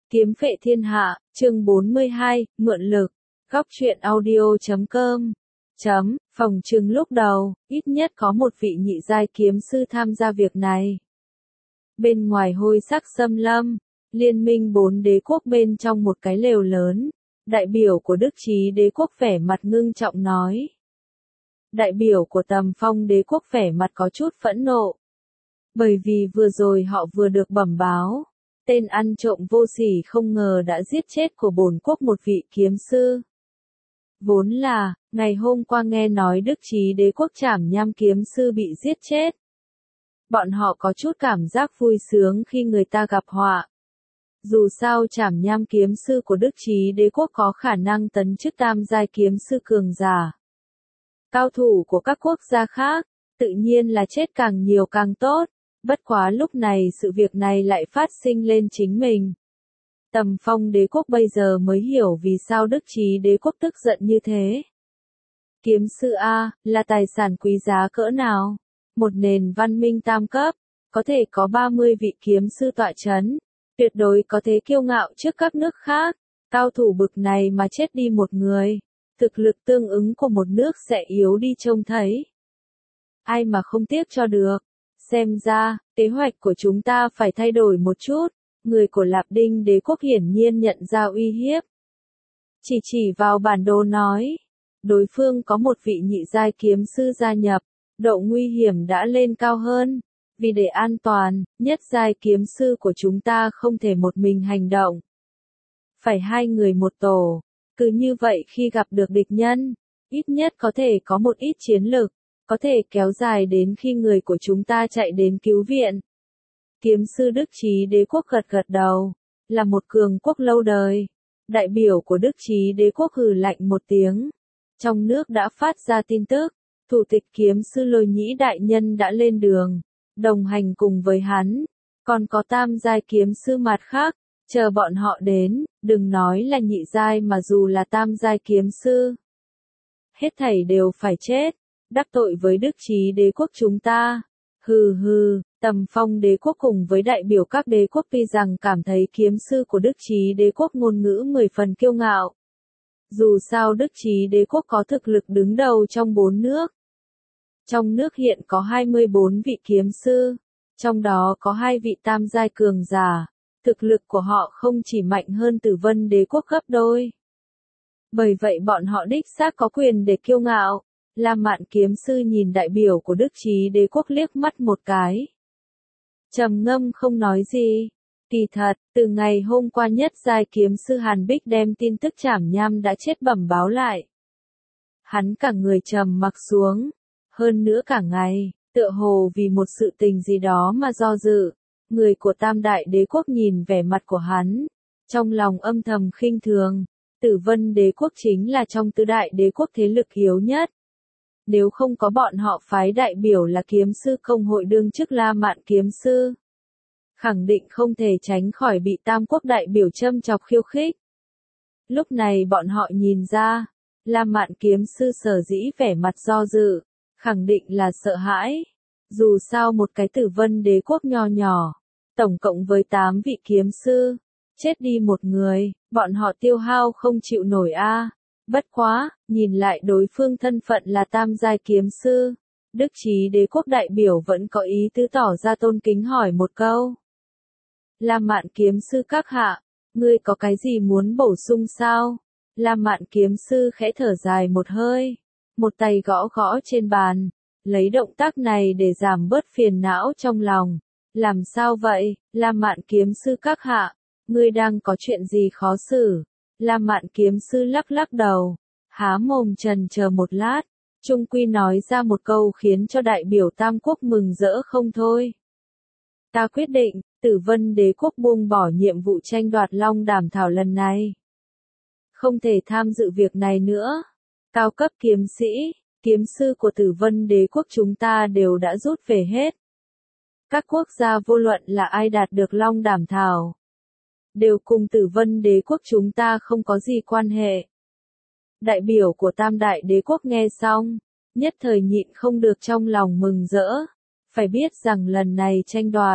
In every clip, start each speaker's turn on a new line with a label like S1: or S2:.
S1: Kiếm phệ thiên hạ, chương 42, mượn lực. Góc truyện audio.com. Phòng trừng lúc đầu, ít nhất có một vị nhị giai kiếm sư tham gia việc này. Bên ngoài hôi sắc xâm lâm, liên minh 4 đế quốc bên trong một cái lều lớn, đại biểu của Đức Chí đế quốc vẻ mặt ngưng trọng nói. Đại biểu của Tầm Phong đế quốc vẻ mặt có chút phẫn nộ. Bởi vì vừa rồi họ vừa được bẩm báo, tên ăn trộm vô sỉ không ngờ đã giết chết của bổn quốc một vị kiếm sư. Vốn là, ngày hôm qua nghe nói Đức Chí đế quốc Trảm Nham kiếm sư bị giết chết. Bọn họ có chút cảm giác vui sướng khi người ta gặp họa. Dù sao Trảm Nham kiếm sư của Đức Chí đế quốc có khả năng tấn chức tam giai kiếm sư cường giả. Cao thủ của các quốc gia khác, tự nhiên là chết càng nhiều càng tốt. Bất quá lúc này sự việc này lại phát sinh lên chính mình. Tầm Phong đế quốc bây giờ mới hiểu vì sao Đức Chí đế quốc tức giận như thế. Kiếm sư A, là tài sản quý giá cỡ nào? Một nền văn minh tam cấp, có thể có 30 vị kiếm sư tọa chấn, tuyệt đối có thể kiêu ngạo trước các nước khác. Cao thủ bực này mà chết đi một người, thực lực tương ứng của một nước sẽ yếu đi trông thấy. Ai mà không tiếc cho được. Xem ra, kế hoạch của chúng ta phải thay đổi một chút. Người của Lạp Đinh đế quốc hiển nhiên nhận ra uy hiếp. Chỉ vào bản đồ nói. Đối phương có một vị nhị giai kiếm sư gia nhập. Độ nguy hiểm đã lên cao hơn. Vì để an toàn, nhất giai kiếm sư của chúng ta không thể một mình hành động. Phải 2 người một tổ. Cứ như vậy khi gặp được địch nhân, ít nhất có thể có một ít chiến lực. Có thể kéo dài đến khi người của chúng ta chạy đến cứu viện. Kiếm sư Đức Chí đế quốc gật đầu, là một cường quốc lâu đời. Đại biểu của Đức Chí đế quốc hừ lạnh một tiếng. Trong nước đã phát ra tin tức, thủ tịch kiếm sư Lôi Nhĩ đại nhân đã lên đường, đồng hành cùng với hắn. Còn có tam giai kiếm sư mặt khác, chờ bọn họ đến, đừng nói là nhị giai mà dù là tam giai kiếm sư. Hết thảy đều phải chết. Đắc tội với Đức Chí đế quốc chúng ta. Tầm Phong đế quốc cùng với đại biểu các đế quốc tuy rằng cảm thấy kiếm sư của Đức Chí đế quốc ngôn ngữ 10 phần kiêu ngạo. Dù sao Đức Chí đế quốc có thực lực đứng đầu trong 4 nước. Trong nước hiện có 24 vị kiếm sư, trong đó có 2 vị tam giai cường giả. Thực lực của họ không chỉ mạnh hơn Tử Vân đế quốc gấp đôi. Bởi vậy bọn họ đích xác có quyền để kiêu ngạo. Lam Mạn kiếm sư nhìn đại biểu của Đức Chí đế quốc liếc mắt một cái. Trầm ngâm không nói gì. Kỳ thật, từ ngày hôm qua nhất giai kiếm sư Hàn Bích đem tin tức Trảm Nham đã chết bẩm báo lại. Hắn cả người trầm mặc xuống. Hơn nữa cả ngày, tựa hồ vì một sự tình gì đó mà do dự. Người của Tam Đại đế quốc nhìn vẻ mặt của hắn. Trong lòng âm thầm khinh thường. Tử Vân đế quốc chính là trong tứ đại đế quốc thế lực yếu nhất. Nếu không có bọn họ phái đại biểu là kiếm sư công hội đương chức La Mạn kiếm sư, khẳng định không thể tránh khỏi bị tam quốc đại biểu châm chọc khiêu khích. Lúc này bọn họ nhìn ra, La Mạn kiếm sư sở dĩ vẻ mặt do dự, khẳng định là sợ hãi. Dù sao một cái Tử Vân đế quốc nho nhỏ, tổng cộng với 8 vị kiếm sư, chết đi một người, bọn họ tiêu hao không chịu nổi a. Bất quá, nhìn lại đối phương thân phận là tam giai kiếm sư, Đức Chí đế quốc đại biểu vẫn có ý tứ tỏ ra tôn kính hỏi một câu. Lam Mạn kiếm sư các hạ, ngươi có cái gì muốn bổ sung sao? Lam Mạn kiếm sư khẽ thở dài một hơi, một tay gõ gõ trên bàn, lấy động tác này để giảm bớt phiền não trong lòng. Làm sao vậy, Lam Mạn kiếm sư các hạ, ngươi đang có chuyện gì khó xử? Lam Mạn kiếm sư lắc lắc đầu, há mồm trần chờ một lát, trung quy nói ra một câu khiến cho đại biểu tam quốc mừng rỡ không thôi. Ta quyết định, Tử Vân đế quốc buông bỏ nhiệm vụ tranh đoạt Long Đàm Thảo lần này. Không thể tham dự việc này nữa. Cao cấp kiếm sĩ, kiếm sư của Tử Vân đế quốc chúng ta đều đã rút về hết. Các quốc gia vô luận là ai đạt được Long Đàm Thảo, đều cùng Tử Vân đế quốc chúng ta không có gì quan hệ. Đại biểu của Tam Đại đế quốc nghe xong, nhất thời nhịn không được trong lòng mừng rỡ. Phải biết rằng lần này tranh đoạt,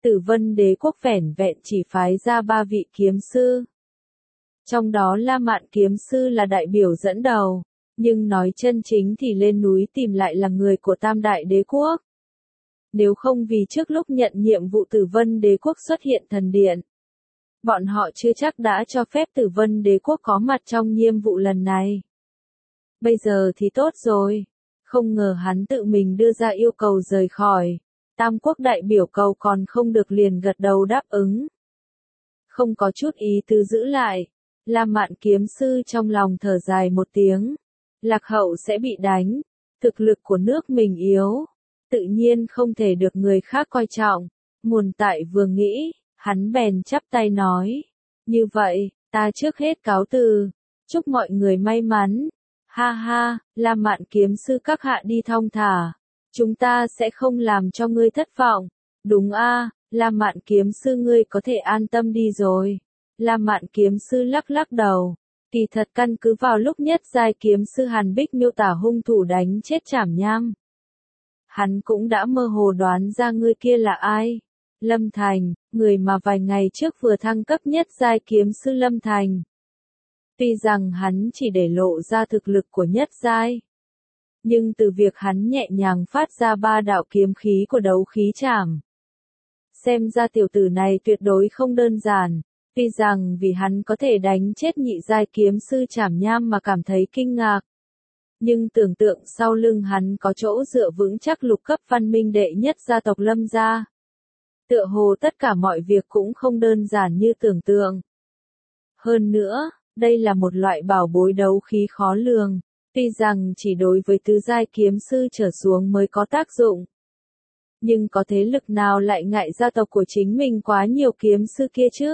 S1: Tử Vân Đế quốc vẻn vẹn chỉ phái ra 3 vị kiếm sư. Trong đó La Mạn kiếm sư là đại biểu dẫn đầu, nhưng nói chân chính thì lên núi tìm lại là người của Tam Đại Đế quốc. Nếu không vì trước lúc nhận nhiệm vụ Tử Vân Đế quốc xuất hiện thần điện, bọn họ chưa chắc đã cho phép Tử Vân Đế quốc có mặt trong nhiệm vụ lần này. Bây giờ thì tốt rồi, không ngờ hắn tự mình đưa ra yêu cầu rời khỏi. Tam quốc đại biểu cầu còn không được liền gật đầu đáp ứng. Không có chút ý tứ giữ lại, La Mạn kiếm sư trong lòng thở dài một tiếng. Lạc Hậu sẽ bị đánh, thực lực của nước mình yếu, tự nhiên không thể được người khác coi trọng. Muôn Tại vừa nghĩ, hắn bèn chắp tay nói, như vậy, ta trước hết cáo từ, chúc mọi người may mắn. Ha ha, La Mạn kiếm sư các hạ đi thong thả, chúng ta sẽ không làm cho ngươi thất vọng. Đúng a, La Mạn kiếm sư ngươi có thể an tâm đi rồi. La Mạn kiếm sư lắc lắc đầu. Kỳ thật căn cứ vào lúc nhất giai kiếm sư Hàn Bích miêu tả hung thủ đánh chết Trảm Nham, hắn cũng đã mơ hồ đoán ra người kia là ai. Lâm Thành, người mà vài ngày trước vừa thăng cấp nhất giai kiếm sư Lâm Thành. Tuy rằng hắn chỉ để lộ ra thực lực của nhất giai, nhưng từ việc hắn nhẹ nhàng phát ra 3 đạo kiếm khí của đấu khí trảm, xem ra tiểu tử này tuyệt đối không đơn giản. Tuy rằng vì hắn có thể đánh chết nhị giai kiếm sư Trảm Nham mà cảm thấy kinh ngạc, nhưng tưởng tượng sau lưng hắn có chỗ dựa vững chắc lục cấp văn minh đệ nhất gia tộc Lâm gia. Tựa hồ tất cả mọi việc cũng không đơn giản như tưởng tượng. Hơn nữa, đây là một loại bảo bối đấu khí khó lường, tuy rằng chỉ đối với tứ giai kiếm sư trở xuống mới có tác dụng. Nhưng có thế lực nào lại ngại gia tộc của chính mình quá nhiều kiếm sư kia chứ?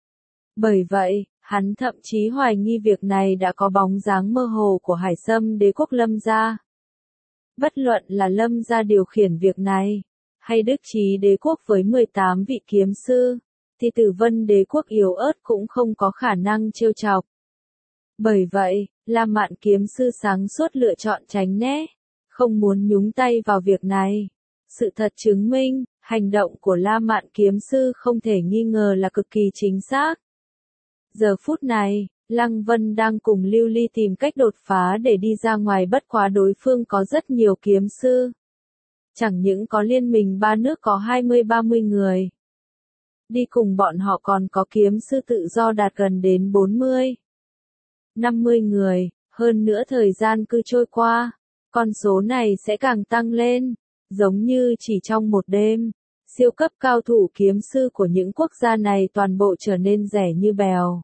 S1: Bởi vậy, hắn thậm chí hoài nghi việc này đã có bóng dáng mơ hồ của Hải Sâm Đế quốc Lâm gia. Bất luận là Lâm gia điều khiển việc này, hay Đức Chí Đế quốc với 18 vị kiếm sư, thì Tử Vân Đế quốc yếu ớt cũng không có khả năng trêu chọc. Bởi vậy, La Mạn kiếm sư sáng suốt lựa chọn tránh né, không muốn nhúng tay vào việc này. Sự thật chứng minh, hành động của La Mạn kiếm sư không thể nghi ngờ là cực kỳ chính xác. Giờ phút này, Lăng Vân đang cùng Lưu Ly tìm cách đột phá để đi ra ngoài, bất quá đối phương có rất nhiều kiếm sư. Chẳng những có liên minh 3 nước có 20-30 người. Đi cùng bọn họ còn có kiếm sư tự do đạt gần đến 40-50 người, hơn nữa thời gian cứ trôi qua, con số này sẽ càng tăng lên, giống như chỉ trong một đêm. Siêu cấp cao thủ kiếm sư của những quốc gia này toàn bộ trở nên rẻ như bèo.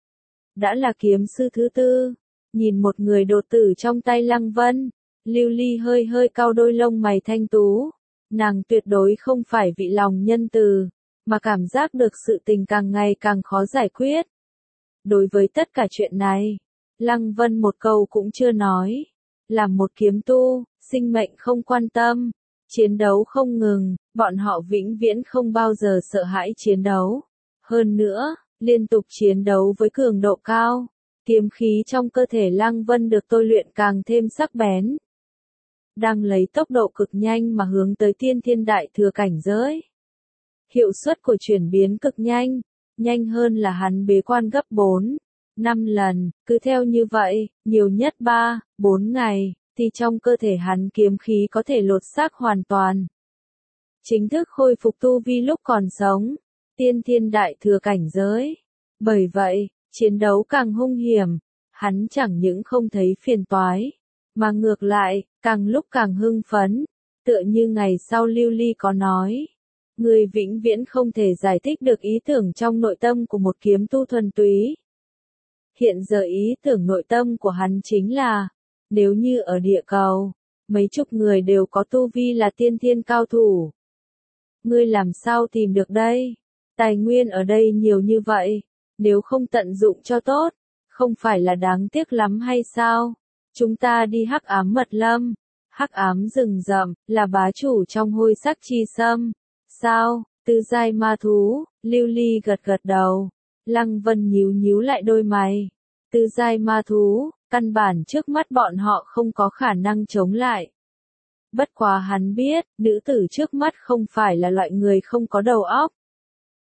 S1: Đã là kiếm sư thứ 4, nhìn một người đột tử trong tay Lăng Vân, Lưu Ly hơi hơi cau đôi lông mày thanh tú. Nàng tuyệt đối không phải vị lòng nhân từ, mà cảm giác được sự tình càng ngày càng khó giải quyết. Đối với tất cả chuyện này, Lăng Vân một câu cũng chưa nói. Làm một kiếm tu, sinh mệnh không quan tâm, chiến đấu không ngừng, bọn họ vĩnh viễn không bao giờ sợ hãi chiến đấu. Hơn nữa, liên tục chiến đấu với cường độ cao, kiếm khí trong cơ thể Lăng Vân được tôi luyện càng thêm sắc bén. Đang lấy tốc độ cực nhanh mà hướng tới tiên thiên đại thừa cảnh giới. Hiệu suất của chuyển biến cực nhanh, nhanh hơn là hắn bế quan gấp 4-5 lần, cứ theo như vậy, nhiều nhất 3-4 ngày, thì trong cơ thể hắn kiếm khí có thể lột xác hoàn toàn. Chính thức khôi phục tu vi lúc còn sống, tiên thiên đại thừa cảnh giới. Bởi vậy, chiến đấu càng hung hiểm, hắn chẳng những không thấy phiền toái, mà ngược lại, càng lúc càng hưng phấn, tựa như ngày sau Lưu Ly có nói. Người vĩnh viễn không thể giải thích được ý tưởng trong nội tâm của một kiếm tu thuần túy. Hiện giờ ý tưởng nội tâm của hắn chính là, nếu như ở địa cầu, mấy chục người đều có tu vi là tiên thiên cao thủ. Ngươi làm sao tìm được đây? Tài nguyên ở đây nhiều như vậy, nếu không tận dụng cho tốt, không phải là đáng tiếc lắm hay sao? Chúng ta đi Hắc Ám Mật Lâm, Hắc Ám rừng rậm, là bá chủ trong hôi sắc chi sâm. Sao? Tứ giai ma thú, Lưu Ly gật gật đầu. Lăng Vân nhíu nhíu lại đôi mày. Tứ giai ma thú, căn bản trước mắt bọn họ không có khả năng chống lại. Bất quá hắn biết, nữ tử trước mắt không phải là loại người không có đầu óc.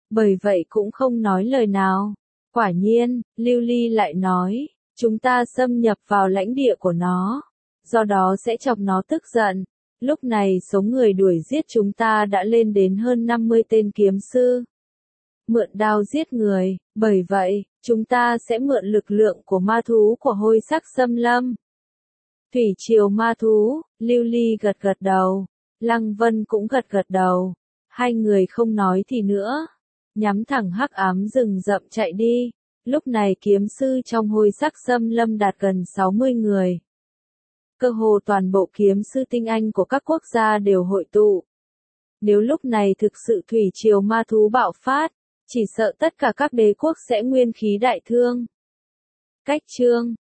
S1: bởi vậy cũng không nói lời nào. Quả nhiên, Lưu Ly lại nói, chúng ta xâm nhập vào lãnh địa của nó, do đó sẽ chọc nó tức giận. Lúc này số người đuổi giết chúng ta đã lên đến hơn 50 tên kiếm sư. Mượn đao giết người, bởi vậy, chúng ta sẽ mượn lực lượng của ma thú của hôi sắc xâm lâm. Thủy triều ma thú, Lưu Ly gật gật đầu, Lăng Vân cũng gật gật đầu. Hai người không nói thì nữa, nhắm thẳng hắc ám rừng rậm chạy đi. Lúc này kiếm sư trong hôi sắc xâm lâm đạt gần 60 người. Cơ hồ toàn bộ kiếm sư tinh anh của các quốc gia đều hội tụ. Nếu lúc này thực sự thủy triều ma thú bạo phát, chỉ sợ tất cả các đế quốc sẽ nguyên khí đại thương. Cách chương